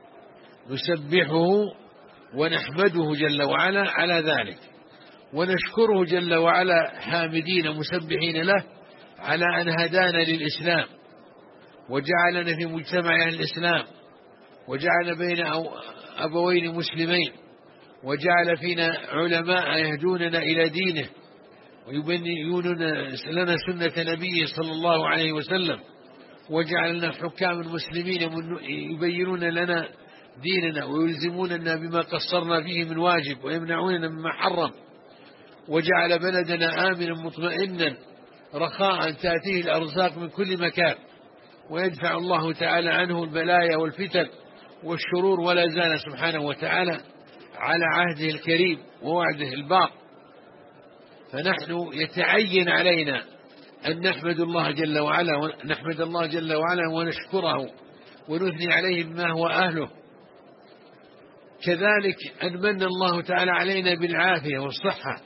نسبحه ونحمده جل وعلا على ذلك، ونشكره جل وعلا حامدين مسبحين له على أن هدانا للإسلام، وجعلنا في مجتمع الإسلام، وجعل بين أبوين مسلمين، وجعل فينا علماء يهدوننا إلى دينه ويبينون لنا سنة نبيه صلى الله عليه وسلم، وجعلنا حكام مسلمين يبينون لنا ديننا ويلزموننا بما قصرنا فيه من واجب ويمنعوننا مما حرم، وجعل بلدنا آمنا مطمئنا رخاء تأتيه الأرزاق من كل مكان، ويدفع الله تعالى عنه البلايا والفتن والشرور، ولا زال سبحانه وتعالى على عهده الكريم ووعده الباق. فنحن يتعين علينا أن نحمد الله جل وعلا، ونحمد الله جل وعلا ونشكره ونثني عليه بما هو أهله. كذلك أن من الله تعالى علينا بالعافية والصحة،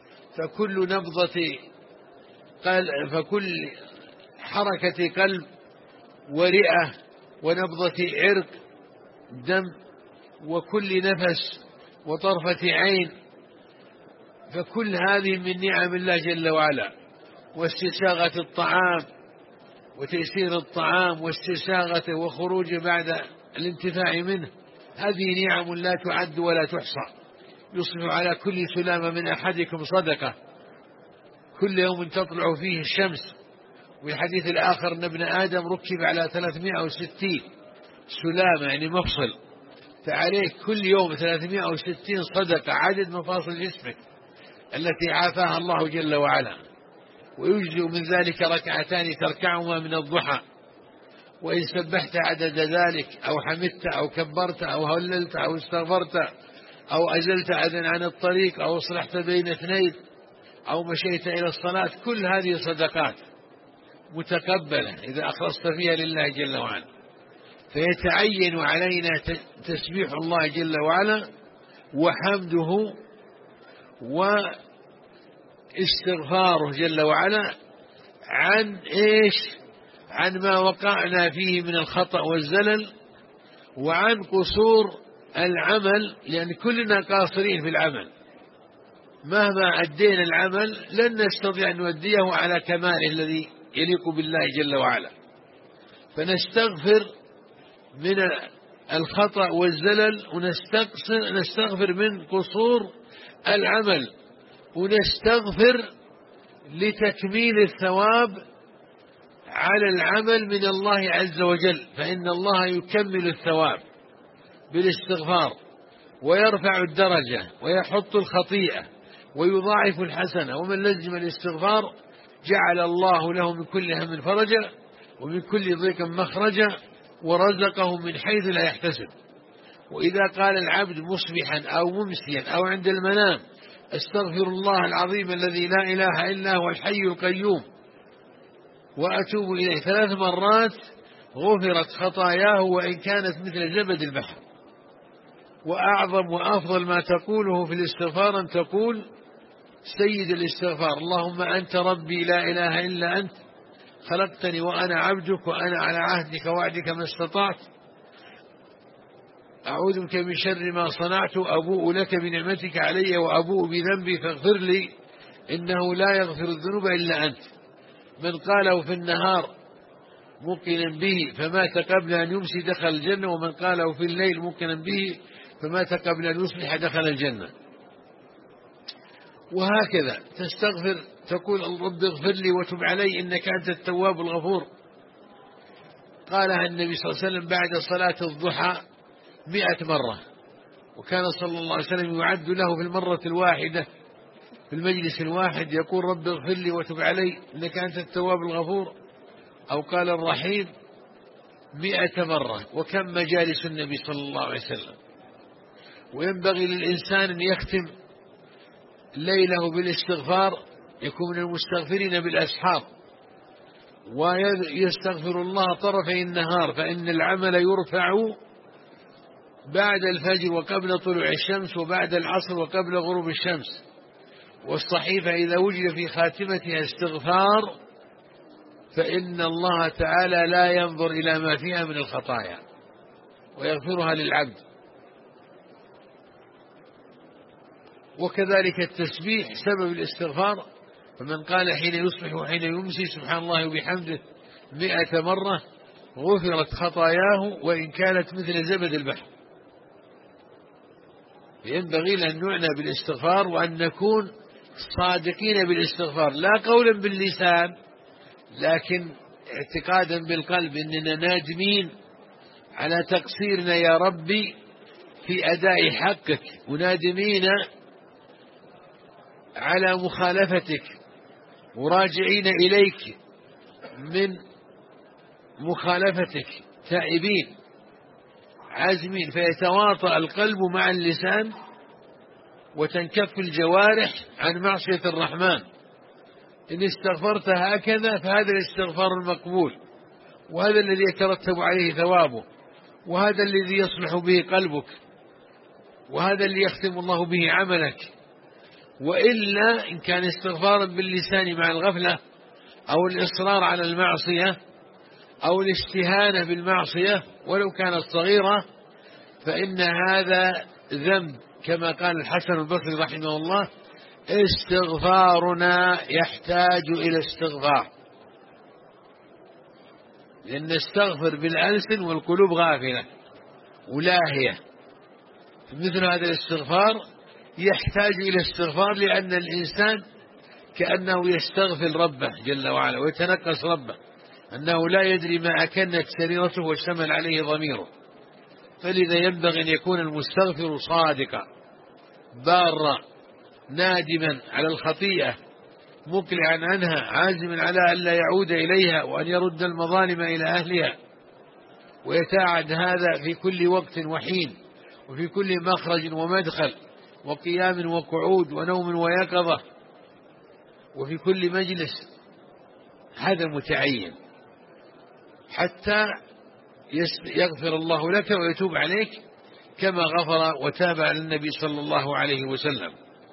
فكل حركة قلب ورئة ونبضة عرق دم وكل نفس وطرفة عين، فكل هذه من نعم الله جل وعلا. واستساغة الطعام وتيسير الطعام واستساغته وخروجه بعد الانتفاع منه، هذه نعم لا تعد ولا تحصى. يصبح على كل سلامة من أحدكم صدقة، كل يوم تطلع فيه الشمس. والحديث الآخر أن ابن آدم ركب على 360 سلامة يعني مفصل، فعليك كل يوم 360 صدقة عدد مفاصل جسمك. التي عافاها الله جل وعلا، ويجزئ من ذلك ركعتان تركعهما من الضحى، وإن سبحت عدد ذلك أو حمدت أو كبرت أو هللت أو استغفرت أو أزلت أذى عن الطريق أو أصلحت بين اثنين أو مشيت إلى الصلاة، كل هذه صدقات متقبلة إذا أخلصت فيها لله جل وعلا. فيتعين علينا تسبيح الله جل وعلا وحمده واستغفاره جل وعلا عن إيش؟ عن ما وقعنا فيه من الخطأ والزلل، وعن قصور العمل، لأن كلنا قاصرين في العمل، مهما أدينا العمل لن نستطيع أن نؤديه على كماله الذي يليق بالله جل وعلا. فنستغفر من الخطأ والزلل، ونستغفر من قصور العمل، ونستغفر لتكميل الثواب على العمل من الله عز وجل، فإن الله يكمل الثواب بالاستغفار ويرفع الدرجة ويحط الخطيئة ويضاعف الحسنة. ومن لزم الاستغفار جعل الله له من كل هم فرجا ومن كل ضيق مخرجا ورزقه من حيث لا يحتسب. وإذا قال العبد مصبحا أو ممسيا أو عند المنام استغفر الله العظيم الذي لا إله إلا هو الحي القيوم وأتوب إليه 3 مرات غفرت خطاياه وإن كانت مثل زبد البحر. وأعظم وأفضل ما تقوله في الاستغفار أن تقول سيد الاستغفار: اللهم أنت ربي لا إله إلا أنت، خلقتني وأنا عبدك، وأنا على عهدك ووعدك ما استطعت، أعوذ بك من شر ما صنعت، أبوء لك بنعمتك علي وأبوء بذنبي فاغفر لي إنه لا يغفر الذنوب إلا أنت. من قاله في النهار موقنا به فمات قبل أن يمسي دخل الجنة، ومن قاله في الليل موقنا به فمات قبل أن يصبح دخل الجنة. وهكذا تستغفر، تقول رب اغفر لي وتب علي إنك أنت التواب الغفور. قالها النبي صلى الله عليه وسلم بعد صلاة الضحى 100 مرة، وكان صلى الله عليه وسلم يعد له في المرة الواحدة في المجلس الواحد يقول رب اغفر لي وتب علي إنك أنت التواب الغفور، أو قال الرحيم 100 مرة. وكم مجالس النبي صلى الله عليه وسلم. وينبغي للإنسان أن يختم ليله بالاستغفار، يكون من المستغفرين بالأسحار، ويستغفر الله طرفي النهار، فإن العمل يرفع بعد الفجر وقبل طلوع الشمس وبعد العصر وقبل غروب الشمس. والصحيفة إذا وجد في خاتمتها استغفار فإن الله تعالى لا ينظر إلى ما فيها من الخطايا ويغفرها للعبد. وكذلك التسبيح سبب الاستغفار، فمن قال حين يصبح وحين يمسي سبحان الله وبحمده 100 مرة غفرت خطاياه وإن كانت مثل زبد البحر. ينبغي أن نعنى بالاستغفار وأن نكون صادقين بالاستغفار، لا قولا باللسان لكن اعتقادا بالقلب إننا نادمين على تقصيرنا يا ربي في أداء حقك، ونادمين على مخالفتك، وراجعين إليك من مخالفتك، تائبين عازمين. فيتواطأ القلب مع اللسان وتنكف الجوارح عن معصية الرحمن. إن استغفرت هكذا فهذا الاستغفار المقبول، وهذا الذي يترتب عليه ثوابه، وهذا الذي يصلح به قلبك، وهذا اللي يختم الله به عملك. وإلا إن كان استغفارا باللسان مع الغفلة أو الإصرار على المعصية أو الاستهانة بالمعصية ولو كانت صغيرة، فإن هذا ذنب، كما قال الحسن البصري رحمه الله: استغفارنا يحتاج إلى استغفار، لأن نستغفر بالألسن والقلوب غافلة ولاهية. مثل هذا الاستغفار يحتاج إلى استغفار، لأن الإنسان كأنه يستغفر ربه جل وعلا ويتنقص ربه، أنه لا يدري ما أكنت سريرته واشتمل عليه ضميره. فلذا ينبغي أن يكون المستغفر صادقا بارا نادما على الخطيئة مقلعا عنها عازما على أن لا يعود إليها وأن يرد المظالم إلى أهلها، ويتعهد هذا في كل وقت وحين وفي كل مخرج ومدخل وقيام وقعود ونوم ويقظة وفي كل مجلس. هذا متعين حتى يغفر الله لك ويتوب عليك كما غفر وتاب على النبي صلى الله عليه وسلم.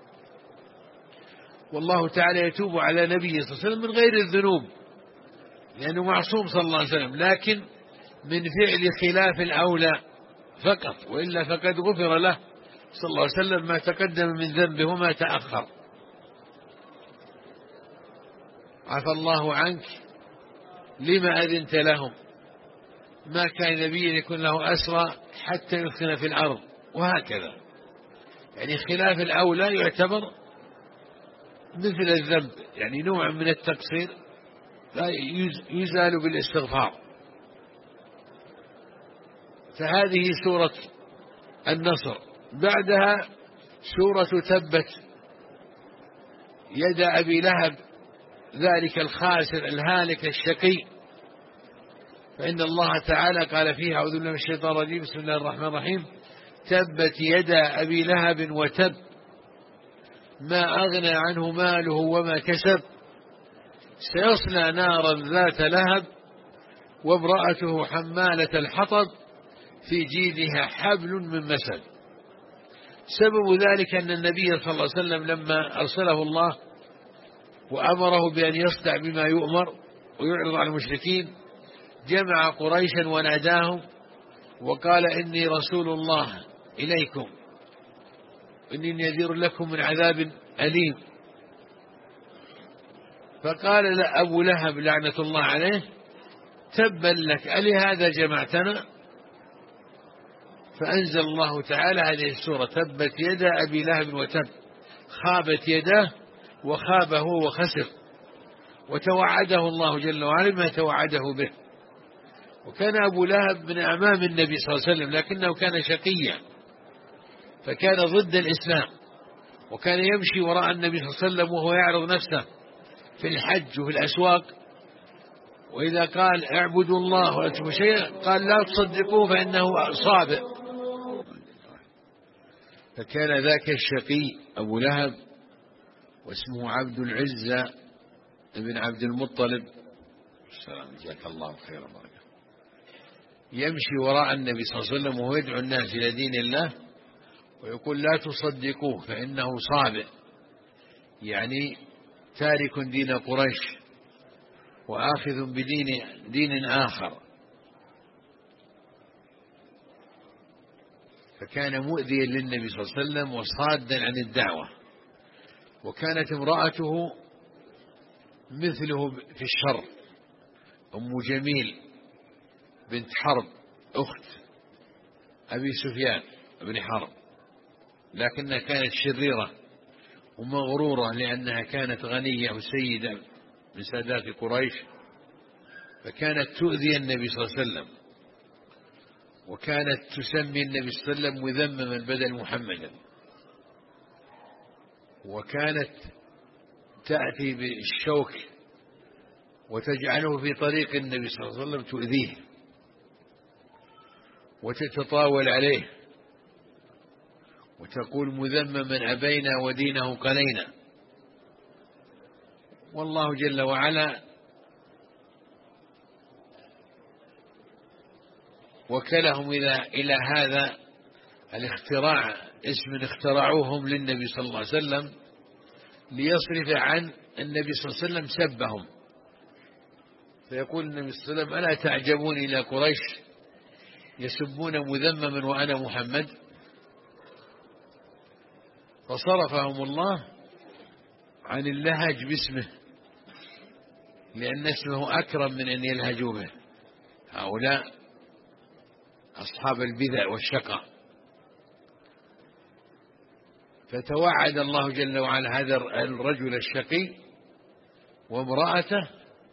والله تعالى يتوب على نبيه صلى الله عليه وسلم من غير الذنوب لأنه معصوم صلى الله عليه وسلم، لكن من فعل خلاف الأولى فقط، وإلا فقد غفر له صلى الله عليه وسلم ما تقدم من ذنبه وما تأخر. عفى الله عنك لما أذنت لهم، ما كان نبي يكون له أسرى حتى يثخن في الأرض، وهكذا. يعني خلاف الأولى يعتبر مثل الذنب، يعني نوع من التقصير لا يزال بالاستغفار. فهذه سورة النصر. بعدها سورة تبت يد أبي لهب ذلك الخاسر الهالك الشقي. فإن الله تعالى قال فيها: أعوذ بالله من الشيطان الرجيم، بسم الله الرحمن الرحيم: تبت يدا أبي لهب وتب ما أغنى عنه ماله وما كسب سيصلى نارا ذات لهب وامرأته حمالة الحطب في جيدها حبل من مسد. سبب ذلك أن النبي صلى الله عليه وسلم لما أرسله الله وأمره بأن يصدع بما يؤمر ويعرض عن المشركين جمع قريشا وناداهم وقال: إني رسول الله إليكم إني نذير لكم من عذاب أليم. فقال أبو لهب لعنة الله عليه: تبا لك، ألهذا جمعتنا؟ فأنزل الله تعالى هذه السورة: تبت يدا أبي لهب وتب، خابت يداه وخاب هو وخسر، وتوعده الله جل وعلا ما توعده به. وكان أبو لهب من أعمام النبي صلى الله عليه وسلم، لكنه كان شقيا فكان ضد الإسلام، وكان يمشي وراء النبي صلى الله عليه وسلم وهو يعرض نفسه في الحج وفي الأسواق، وإذا قال اعبدوا الله ولا تشركوا شيئا قال لا تصدقوه فإنه صابئ. فكان ذاك الشقي أبو لهب، واسمه عبد العزة بن عبد المطلب، السلام جزاك الله خيرا، يمشي وراء النبي صلى الله عليه وسلم وهو يدعو الناس إلى دين الله ويقول لا تصدقوه فإنه صابئ، يعني تارك دين قريش وآخذ بدين آخر. فكان مؤذيا للنبي صلى الله عليه وسلم وصادا عن الدعوة. وكانت امرأته مثله في الشر، أم جميل بنت حرب أخت أبي سفيان بن حرب، لكنها كانت شريرة ومغرورة لأنها كانت غنية وسيدة من سادات قريش، فكانت تؤذي النبي صلى الله عليه وسلم، وكانت تسمي النبي صلى الله عليه وسلم مذمما بدل محمدا، وكانت تأتي بالشوك وتجعله في طريق النبي صلى الله عليه وسلم تؤذيه وتتطاول عليه وتقول مذمما أبينا ودينه قلينا. والله جل وعلا وكلهم إلى هذا الاختراع، اسم اخترعوهم للنبي صلى الله عليه وسلم ليصرف عن النبي صلى الله عليه وسلم سبهم. فيقول النبي صلى الله عليه وسلم: ألا تعجبون إلى قريش يسبون مذمما وأنا محمد؟ فصرفهم الله عن اللهج باسمه، لأن اسمه أكرم من أن يلهجوا به هؤلاء أصحاب البدع والشقاء. فتوعد الله جل وعلا هذا الرجل الشقي وامرأته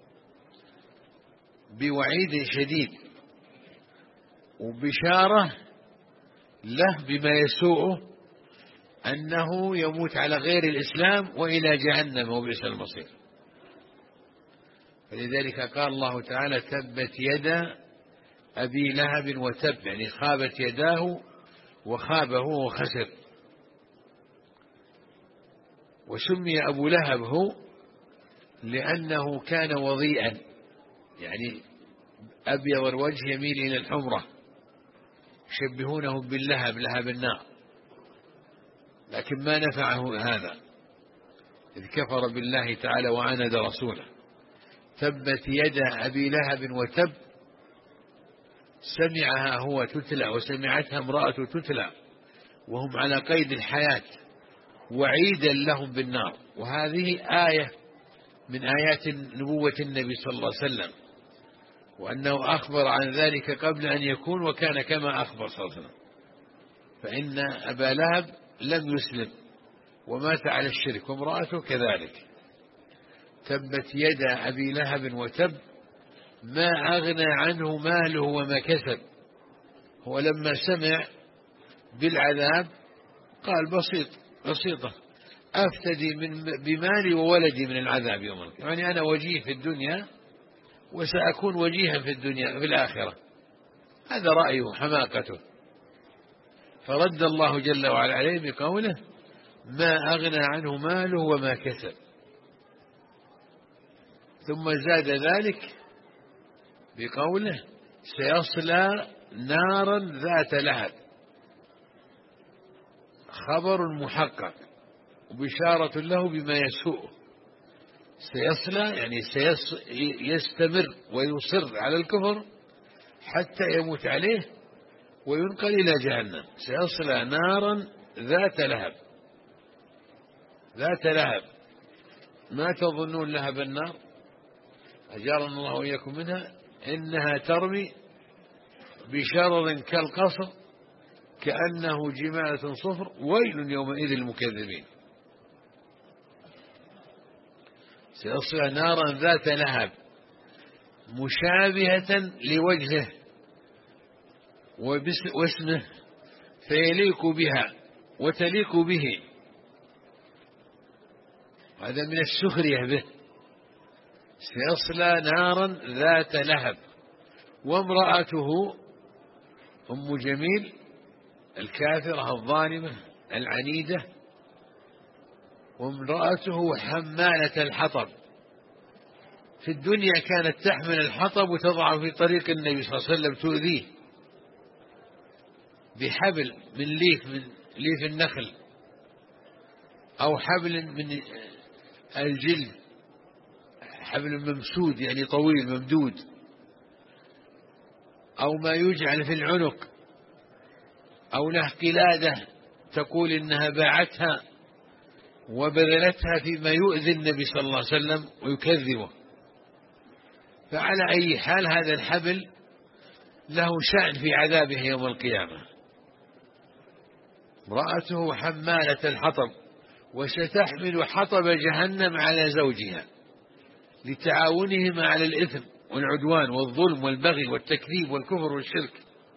بوعيد شديد وبشارة له بما يسوءه أنه يموت على غير الإسلام وإلى جهنم وبئس المصير. فلذلك قال الله تعالى تبت يدا أبي لهب وتب، يعني خابت يداه وخاب هو وخسر. وسمي أبو لهب هو لأنه كان وضيئا، يعني أبيض الوجه يميل إلى الحمرة، يشبهونه باللهب، لهب النار، لكن ما نفعه هذا إذ كفر بالله تعالى وعاند رسوله. تبت يدا أبي لهب وتب، سمعها هو تتلى وسمعتها امرأة تتلى وهم على قيد الحياة وعيدا لهم بالنار. وهذه آية من آيات نبوة النبي صلى الله عليه وسلم، وأنه أخبر عن ذلك قبل أن يكون وكان كما أخبر صلى الله عليه وسلم. فإن أبا لهب لم يسلم ومات على الشرك وامرأته كذلك. تبت يدا أبي لهب وتب ما أغنى عنه ماله وما كسب. هو لما سمع بالعذاب قال بسيطة أفتدي بمالي وولدي من العذاب يوم القيامة، يعني أنا وجيه في الدنيا وسأكون وجيها في الدنيا في الآخرة. هذا رأيه حماقته. فرد الله جل وعلا عليه بقوله ما أغنى عنه ماله وما كسب، ثم زاد ذلك بقوله سيصلى نارا ذات لهب. خبر محقق وبشارة له بما يسوء. سيصلى يعني يستمر ويصر على الكفر حتى يموت عليه وينقل إلى جهنم. سيصلى نارا ذات لهب. ذات لهب، ما تظنون لهب النار أجارنا الله وإياكم منها، إنها ترمي بشرر كالقصر كأنه جمالة صفر ويل يومئذ المكذبين. سيصلى نارا ذات لهب مشابهة لوجهه واسمه فيليق بها وتليق به. هذا من السخرية به. سيصلى نارا ذات لهب. وامرأته أم جميل الكافرة الظالمة العنيدة، وامرأته حمالة الحطب. في الدنيا كانت تحمل الحطب وتضعه في طريق النبي صلى الله عليه وسلم تؤذيه بحبل من ليف النخل أو حبل من الجلد، حبل ممسود يعني طويل ممدود، أو ما يجعل في العنق، أو له قلادة تقول إنها باعتها وبذلتها فيما يؤذي النبي صلى الله عليه وسلم ويكذبه. فعلى أي حال هذا الحبل له شأن في عذابه يوم القيامة. امرأته حمالة الحطب وستحمل حطب جهنم على زوجها لتعاونهما على الإثم والعدوان والظلم والبغي والتكذيب والكفر والشرك.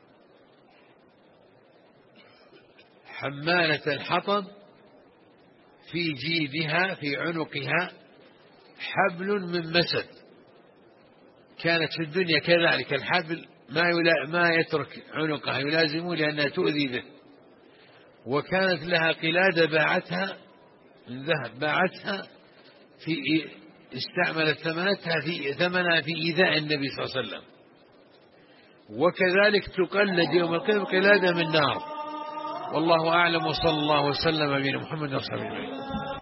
حمالة الحطب في جيبها في عنقها حبل من مسد. كانت في الدنيا كذلك الحبل ما يترك عنقها يلازمه لأنها تؤذي به. وكانت لها قلادة باعتها من ذهب، باعتها في استعملت ثمنها في إيذاء النبي صلى الله عليه وسلم. وكذلك تقلد يوم القيامة قلادة من نار. والله أعلم، وصلى الله وسلم على محمد وصحبه.